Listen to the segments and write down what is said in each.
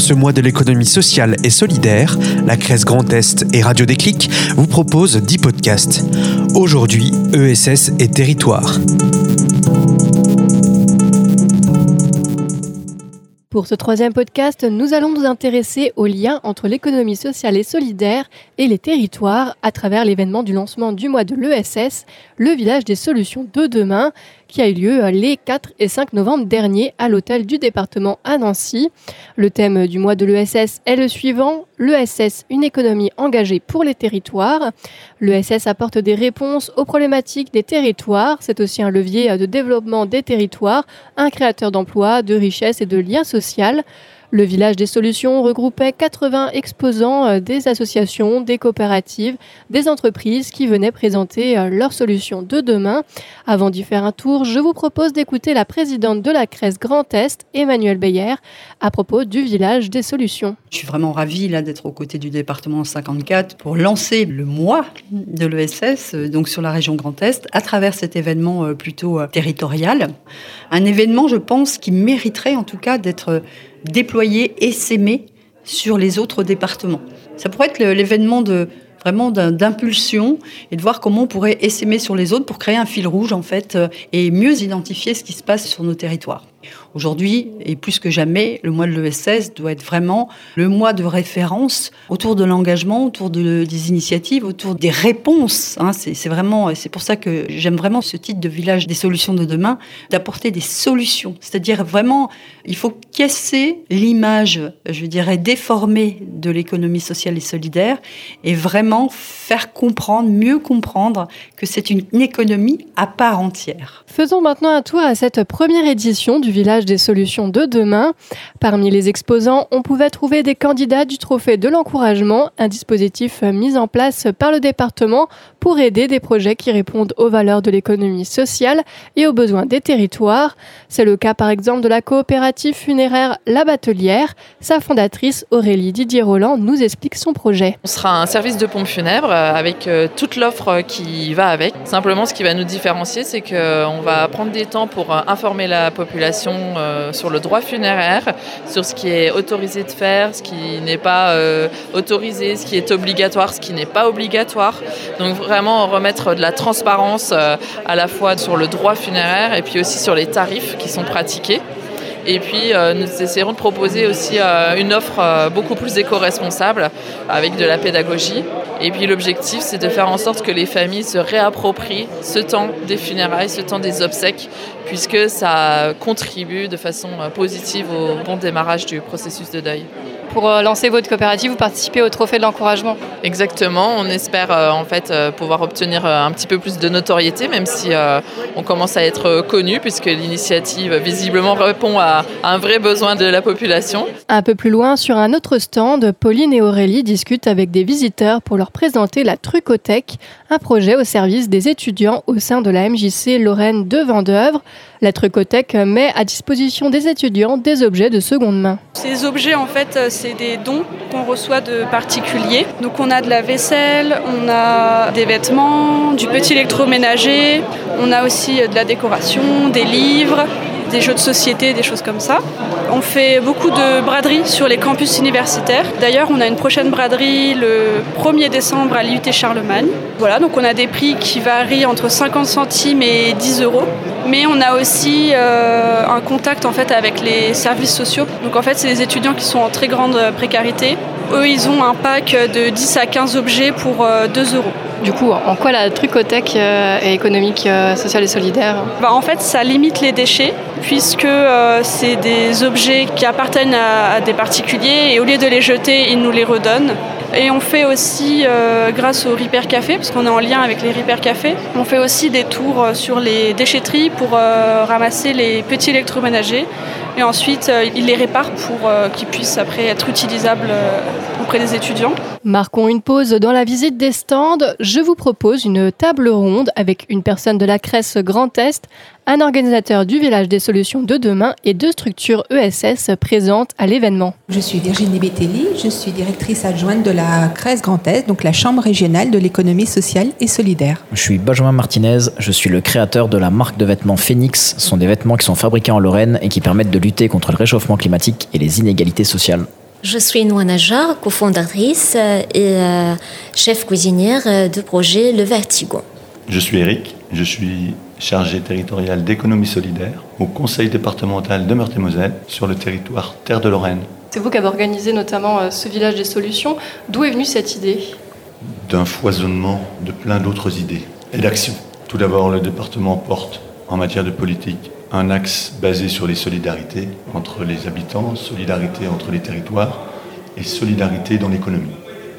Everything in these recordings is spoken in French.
ce mois de l'économie sociale et solidaire, la Crèce Grand Est et Radio Déclic vous proposent 10 podcasts. Aujourd'hui, ESS et territoire. Pour ce troisième podcast, nous allons nous intéresser au lien entre l'économie sociale et solidaire et les territoires à travers l'événement du lancement du mois de l'ESS, le village des solutions de demain, qui a eu lieu les 4 et 5 novembre dernier à l'hôtel du département à Nancy. Le thème du mois de l'ESS est le suivant, l'ESS, une économie engagée pour les territoires. L'ESS apporte des réponses aux problématiques des territoires. C'est aussi un levier de développement des territoires, un créateur d'emplois, de richesses et de liens sociaux. Le village des solutions regroupait 80 exposants des associations, des coopératives, des entreprises qui venaient présenter leurs solutions de demain. Avant d'y faire un tour, je vous propose d'écouter la présidente de la Crèce Grand Est, Emmanuelle Beyer, à propos du village des solutions. Je suis vraiment ravie d'être aux côtés du département 54 pour lancer le mois de l'ESS, donc sur la région Grand Est, à travers cet événement plutôt territorial. Un événement, je pense, qui mériterait en tout cas d'être déployer et s'aimer sur les autres départements. Ça pourrait être l'événement d'impulsion et de voir comment on pourrait essaimer sur les autres pour créer un fil rouge en fait et mieux identifier ce qui se passe sur nos territoires. Aujourd'hui, et plus que jamais, le mois de l'ESS doit être vraiment le mois de référence autour de l'engagement, autour des initiatives, autour des réponses. C'est pour ça que j'aime vraiment ce titre de village des solutions de demain, d'apporter des solutions. C'est-à-dire vraiment, il faut casser l'image, je dirais, déformée de l'économie sociale et solidaire et vraiment faire comprendre, mieux comprendre que c'est une économie à part entière. Faisons maintenant un tour à cette première édition du village des solutions de demain. Parmi les exposants, on pouvait trouver des candidats du trophée de l'encouragement, un dispositif mis en place par le département pour aider des projets qui répondent aux valeurs de l'économie sociale et aux besoins des territoires. C'est le cas par exemple de la coopérative funéraire La Batelière. Sa fondatrice Aurélie Didier-Roland nous explique son projet. On sera un service de pompe funèbre avec toute l'offre qui va avec. Simplement, ce qui va nous différencier, c'est qu'on va prendre des temps pour informer la population sur le droit funéraire, sur ce qui est autorisé de faire, ce qui n'est pas autorisé, ce qui est obligatoire, ce qui n'est pas obligatoire. Donc vraiment remettre de la transparence à la fois sur le droit funéraire et puis aussi sur les tarifs qui sont pratiqués. Et puis, nous essaierons de proposer aussi une offre beaucoup plus éco-responsable avec de la pédagogie. Et puis, l'objectif, c'est de faire en sorte que les familles se réapproprient ce temps des funérailles, ce temps des obsèques, puisque ça contribue de façon positive au bon démarrage du processus de deuil. Pour lancer votre coopérative, vous participez au trophée de l'encouragement. Exactement, on espère pouvoir obtenir un petit peu plus de notoriété, même si on commence à être connu, puisque l'initiative visiblement répond à un vrai besoin de la population. Un peu plus loin, sur un autre stand, Pauline et Aurélie discutent avec des visiteurs pour leur présenter la Trucothèque, un projet au service des étudiants au sein de la MJC Lorraine de Vendeuvre. La Trucothèque met à disposition des étudiants des objets de seconde main. Ces objets, en fait, c'est des dons qu'on reçoit de particuliers. Donc on a de la vaisselle, on a des vêtements, du petit électroménager, on a aussi de la décoration, des livres, des jeux de société, des choses comme ça. On fait beaucoup de braderie sur les campus universitaires. D'ailleurs, on a une prochaine braderie le 1er décembre à l'IUT Charlemagne. Voilà, donc on a des prix qui varient entre 50 centimes et 10 €. Mais on a aussi un contact en fait avec les services sociaux. Donc en fait, c'est des étudiants qui sont en très grande précarité. Eux, ils ont un pack de 10 à 15 objets pour 2 €. Du coup, en quoi la Trucothèque est économique, sociale et solidaire ? En fait, ça limite les déchets puisque c'est des objets qui appartiennent à des particuliers et au lieu de les jeter, ils nous les redonnent. Et on fait aussi, grâce au Repair Café, parce qu'on est en lien avec les Repair Café, on fait aussi des tours sur les déchetteries pour ramasser les petits électroménagers. Et ensuite, ils les réparent pour qu'ils puissent après être utilisables auprès des étudiants. Marquons une pause dans la visite des stands. Je vous propose une table ronde avec une personne de la Crèce Grand Est, un organisateur du village des solutions de demain et deux structures ESS présentes à l'événement. Je suis Virginie Bettelli, je suis directrice adjointe de la Crèce Grand Est, donc la Chambre régionale de l'économie sociale et solidaire. Je suis Benjamin Martinez, je suis le créateur de la marque de vêtements Phoenix. Ce sont des vêtements qui sont fabriqués en Lorraine et qui permettent de lutter contre le réchauffement climatique et les inégalités sociales. Je suis Noa Najar, cofondatrice et chef cuisinière du projet Le Vertigo. Je suis Eric, je suis chargé territorial d'économie solidaire au conseil départemental de Meurthe-et-Moselle sur le territoire Terre de Lorraine. C'est vous qui avez organisé notamment ce village des solutions. D'où est venue cette idée ? D'un foisonnement de plein d'autres idées et d'actions. Tout d'abord, le département porte en matière de politique un axe basé sur les solidarités entre les habitants, solidarité entre les territoires et solidarité dans l'économie.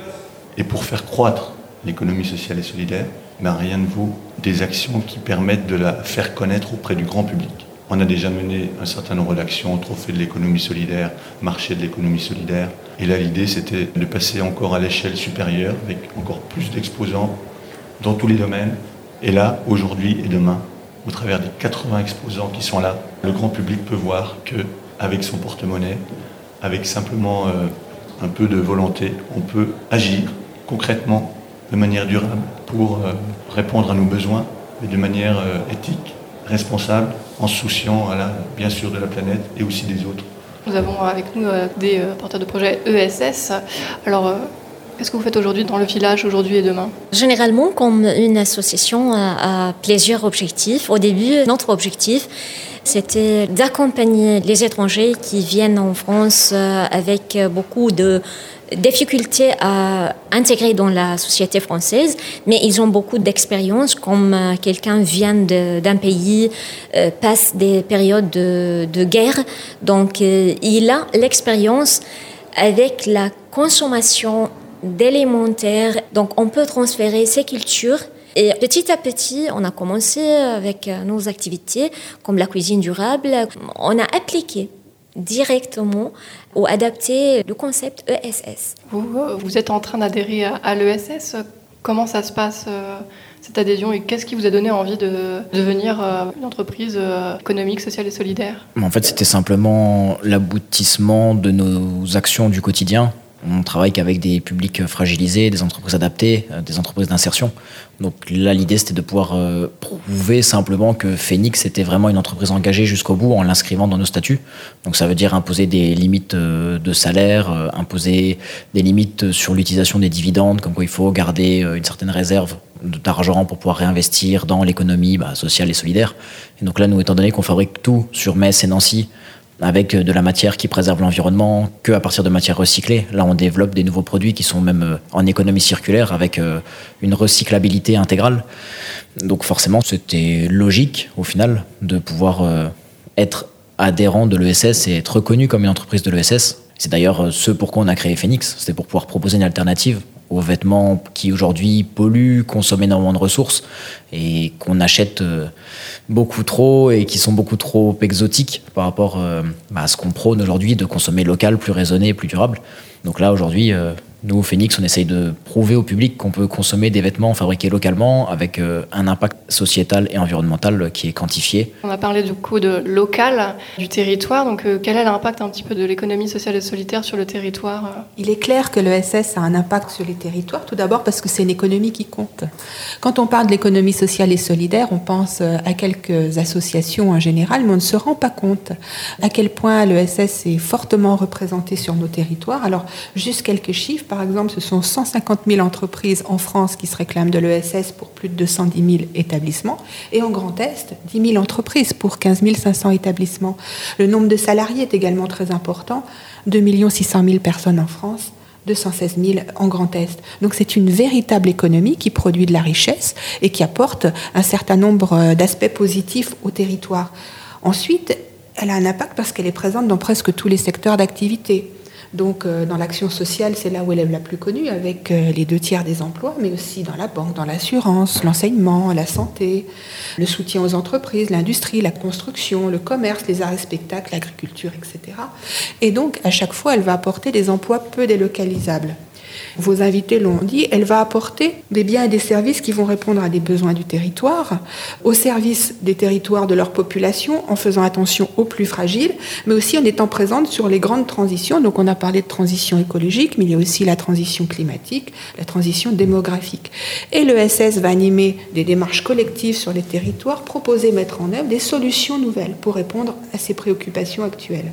Et pour faire croître l'économie sociale et solidaire, rien ne vaut des actions qui permettent de la faire connaître auprès du grand public. On a déjà mené un certain nombre d'actions, trophée de l'économie solidaire, marché de l'économie solidaire. Et là, l'idée, c'était de passer encore à l'échelle supérieure, avec encore plus d'exposants dans tous les domaines. Et là, aujourd'hui et demain, au travers des 80 exposants qui sont là, le grand public peut voir qu'avec son porte-monnaie, avec simplement un peu de volonté, on peut agir concrètement, de manière durable, pour répondre à nos besoins, mais de manière éthique, responsable, en se souciant bien sûr de la planète et aussi des autres. Nous avons avec nous des porteurs de projet ESS. Alors, qu'est-ce que vous faites aujourd'hui dans le village, aujourd'hui et demain ? Généralement, comme une association a plusieurs objectifs. Au début, notre objectif, c'était d'accompagner les étrangers qui viennent en France avec beaucoup de difficultés à intégrer dans la société française, mais ils ont beaucoup d'expérience, comme quelqu'un vient d'un pays, passe des périodes de guerre, donc il a l'expérience avec la consommation d'élémentaire, donc on peut transférer ces cultures. Et petit à petit, on a commencé avec nos activités, comme la cuisine durable. On a appliqué directement ou adapté le concept ESS. Vous êtes en train d'adhérer à l'ESS. Comment ça se passe, cette adhésion, et qu'est-ce qui vous a donné envie de devenir une entreprise économique, sociale et solidaire ? En fait, c'était simplement l'aboutissement de nos actions du quotidien. On travaille qu'avec des publics fragilisés, des entreprises adaptées, des entreprises d'insertion. Donc là, l'idée, c'était de pouvoir prouver simplement que Phoenix était vraiment une entreprise engagée jusqu'au bout en l'inscrivant dans nos statuts. Donc ça veut dire imposer des limites de salaire, imposer des limites sur l'utilisation des dividendes, comme quoi il faut garder une certaine réserve d'argent pour pouvoir réinvestir dans l'économie sociale et solidaire. Et donc là, nous, étant donné qu'on fabrique tout sur Metz et Nancy, avec de la matière qui préserve l'environnement, qu'à partir de matières recyclées. Là, on développe des nouveaux produits qui sont même en économie circulaire, avec une recyclabilité intégrale. Donc forcément, c'était logique, au final, de pouvoir être adhérent de l'ESS et être reconnu comme une entreprise de l'ESS. C'est d'ailleurs ce pourquoi on a créé Phoenix. C'était pour pouvoir proposer une alternative aux vêtements qui aujourd'hui polluent, consomment énormément de ressources et qu'on achète beaucoup trop et qui sont beaucoup trop exotiques par rapport à ce qu'on prône aujourd'hui de consommer local, plus raisonné, plus durable. Donc là, aujourd'hui, nous, au Phoenix, on essaye de prouver au public qu'on peut consommer des vêtements fabriqués localement avec un impact sociétal et environnemental qui est quantifié. On a parlé du coup de local, du territoire. Donc quel est l'impact un petit peu de l'économie sociale et solidaire sur le territoire ? Il est clair que l'ESS a un impact sur les territoires, tout d'abord parce que c'est une économie qui compte. Quand on parle de l'économie sociale et solidaire, on pense à quelques associations en général, mais on ne se rend pas compte à quel point l'ESS est fortement représenté sur nos territoires. Alors, juste quelques chiffres. Par exemple, ce sont 150 000 entreprises en France qui se réclament de l'ESS pour plus de 210 000 établissements. Et en Grand Est, 10 000 entreprises pour 15 500 établissements. Le nombre de salariés est également très important. 2 600 000 personnes en France, 216 000 en Grand Est. Donc c'est une véritable économie qui produit de la richesse et qui apporte un certain nombre d'aspects positifs au territoire. Ensuite, elle a un impact parce qu'elle est présente dans presque tous les secteurs d'activité. Donc, dans l'action sociale, c'est là où elle est la plus connue, avec les 2/3 des emplois, mais aussi dans la banque, dans l'assurance, l'enseignement, la santé, le soutien aux entreprises, l'industrie, la construction, le commerce, les arts et spectacles, l'agriculture, etc. Et donc, à chaque fois, elle va apporter des emplois peu délocalisables. Vos invités l'ont dit, elle va apporter des biens et des services qui vont répondre à des besoins du territoire, au service des territoires de leur population, en faisant attention aux plus fragiles, mais aussi en étant présente sur les grandes transitions. Donc on a parlé de transition écologique, mais il y a aussi la transition climatique, la transition démographique. Et l'ESS va animer des démarches collectives sur les territoires, proposer, mettre en œuvre des solutions nouvelles pour répondre à ces préoccupations actuelles.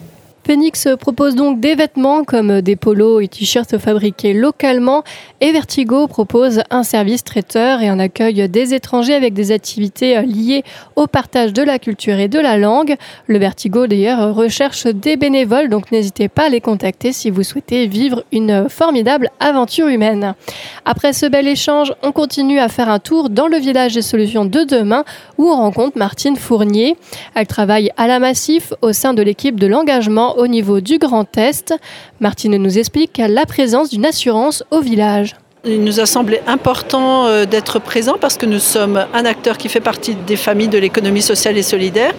Phoenix propose donc des vêtements comme des polos et t-shirts fabriqués localement et Vertigo propose un service traiteur et un accueil des étrangers avec des activités liées au partage de la culture et de la langue. Le Vertigo d'ailleurs recherche des bénévoles, donc n'hésitez pas à les contacter si vous souhaitez vivre une formidable aventure humaine. Après ce bel échange, on continue à faire un tour dans le village des solutions de demain où on rencontre Martine Fournier. Elle travaille à la Massif au sein de l'équipe de l'engagement au niveau du Grand Est. Martine nous explique la présence d'une assurance au village. Il nous a semblé important d'être présent parce que nous sommes un acteur qui fait partie des familles de l'économie sociale et solidaire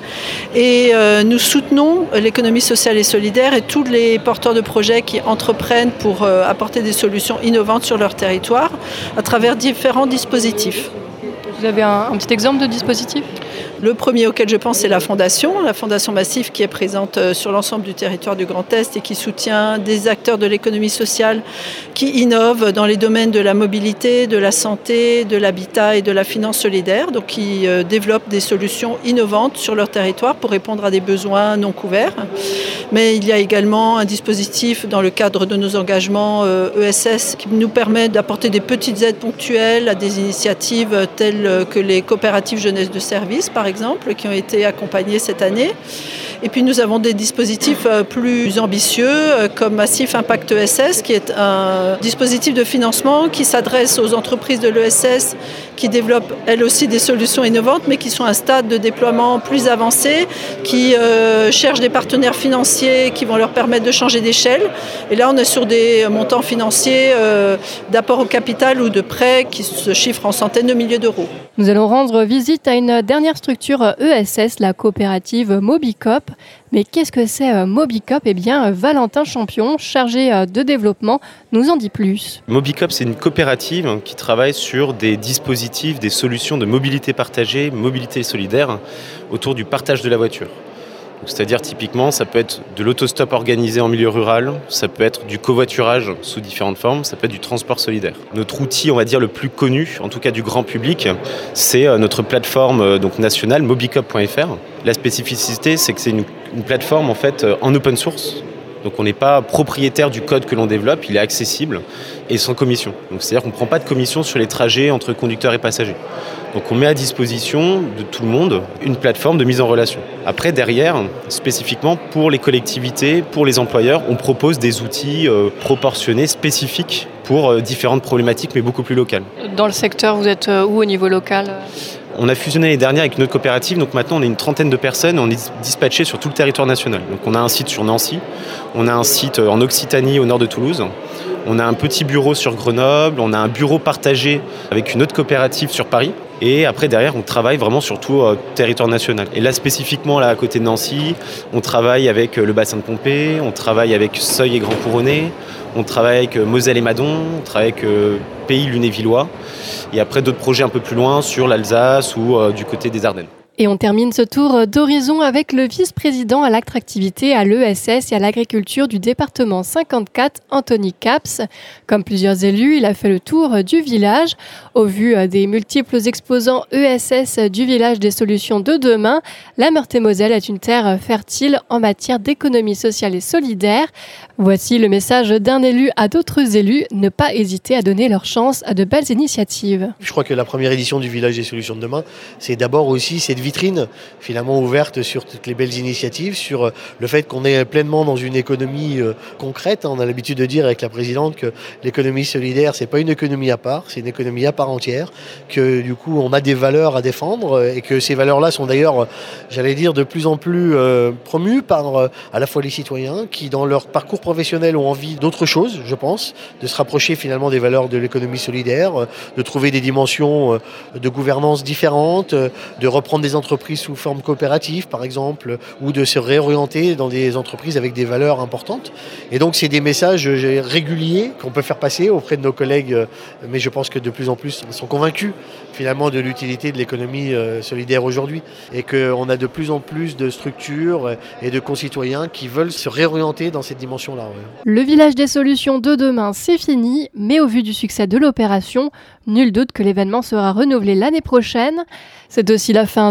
et nous soutenons l'économie sociale et solidaire et tous les porteurs de projets qui entreprennent pour apporter des solutions innovantes sur leur territoire à travers différents dispositifs. Vous avez un petit exemple de dispositif ? Le premier auquel je pense, c'est la Fondation Massif qui est présente sur l'ensemble du territoire du Grand Est et qui soutient des acteurs de l'économie sociale qui innovent dans les domaines de la mobilité, de la santé, de l'habitat et de la finance solidaire, donc qui développent des solutions innovantes sur leur territoire pour répondre à des besoins non couverts. Mais il y a également un dispositif dans le cadre de nos engagements ESS qui nous permet d'apporter des petites aides ponctuelles à des initiatives telles que les coopératives jeunesse de service, par exemple, qui ont été accompagnés cette année. Et puis nous avons des dispositifs plus ambitieux comme Massif Impact ESS, qui est un dispositif de financement qui s'adresse aux entreprises de l'ESS qui développent elles aussi des solutions innovantes, mais qui sont à un stade de déploiement plus avancé, qui cherchent des partenaires financiers qui vont leur permettre de changer d'échelle. Et là, on est sur des montants financiers d'apport au capital ou de prêts qui se chiffrent en centaines de milliers d'euros. Nous allons rendre visite à une dernière structure ESS, la coopérative Mobicop. Mais qu'est-ce que c'est Mobicop ? Eh bien, Valentin Champion, chargé de développement, nous en dit plus. Mobicop, c'est une coopérative qui travaille sur des dispositifs, des solutions de mobilité partagée, mobilité solidaire, autour du partage de la voiture. C'est-à-dire typiquement, ça peut être de l'autostop organisé en milieu rural, ça peut être du covoiturage sous différentes formes, ça peut être du transport solidaire. Notre outil, on va dire le plus connu, en tout cas du grand public, c'est notre plateforme nationale mobicop.fr. La spécificité, c'est que c'est une plateforme en fait en open source. Donc on n'est pas propriétaire du code que l'on développe, il est accessible et sans commission. Donc c'est-à-dire qu'on ne prend pas de commission sur les trajets entre conducteurs et passagers. Donc on met à disposition de tout le monde une plateforme de mise en relation. Après, derrière, spécifiquement pour les collectivités, pour les employeurs, on propose des outils proportionnés, spécifiques pour différentes problématiques, mais beaucoup plus locales. Dans le secteur, vous êtes où au niveau local ? On a fusionné l'année dernière avec une autre coopérative, donc maintenant on est une trentaine de personnes, on est dispatchés sur tout le territoire national. Donc on a un site sur Nancy, on a un site en Occitanie au nord de Toulouse, on a un petit bureau sur Grenoble, on a un bureau partagé avec une autre coopérative sur Paris. Et après, derrière, on travaille vraiment sur tout le territoire national. Et là, spécifiquement, là, à côté de Nancy, on travaille avec le bassin de Pompée, on travaille avec Seuil et Grand Couronné, on travaille avec Moselle et Madon, on travaille avec Pays Lunévillois. Et après, d'autres projets un peu plus loin sur l'Alsace ou du côté des Ardennes. Et on termine ce tour d'horizon avec le vice-président à l'attractivité, à l'ESS et à l'agriculture du département 54, Anthony Caps. Comme plusieurs élus, il a fait le tour du village. Au vu des multiples exposants ESS du village des solutions de demain, la Meurthe-et-Moselle est une terre fertile en matière d'économie sociale et solidaire. Voici le message d'un élu à d'autres élus, ne pas hésiter à donner leur chance à de belles initiatives. Je crois que la première édition du village des solutions de demain, c'est d'abord aussi cette vitrine finalement ouverte sur toutes les belles initiatives, sur le fait qu'on est pleinement dans une économie concrète. On a l'habitude de dire avec la présidente que l'économie solidaire, c'est pas une économie à part, c'est une économie à part entière, que du coup on a des valeurs à défendre et que ces valeurs-là sont d'ailleurs, j'allais dire, de plus en plus promues par à la fois les citoyens qui dans leur parcours professionnel ont envie d'autre chose, je pense, de se rapprocher finalement des valeurs de l'économie solidaire, de trouver des dimensions de gouvernance différentes, de reprendre des entreprises sous forme coopérative par exemple, ou de se réorienter dans des entreprises avec des valeurs importantes. Et donc c'est des messages réguliers qu'on peut faire passer auprès de nos collègues, mais je pense que de plus en plus ils sont convaincus finalement de l'utilité de l'économie solidaire aujourd'hui et qu'on a de plus en plus de structures et de concitoyens qui veulent se réorienter dans cette dimension-là. Ouais. Le village des solutions de demain, c'est fini, mais au vu du succès de l'opération, nul doute que l'événement sera renouvelé l'année prochaine. C'est aussi la fin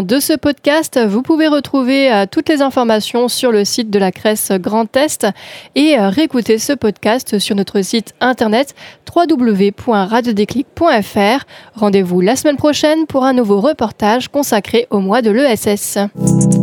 de ce podcast. Vous pouvez retrouver toutes les informations sur le site de la CRES Grand Est et réécouter ce podcast sur notre site internet www.radiodéclic.fr. Rendez-vous la semaine prochaine pour un nouveau reportage consacré au mois de l'ESS.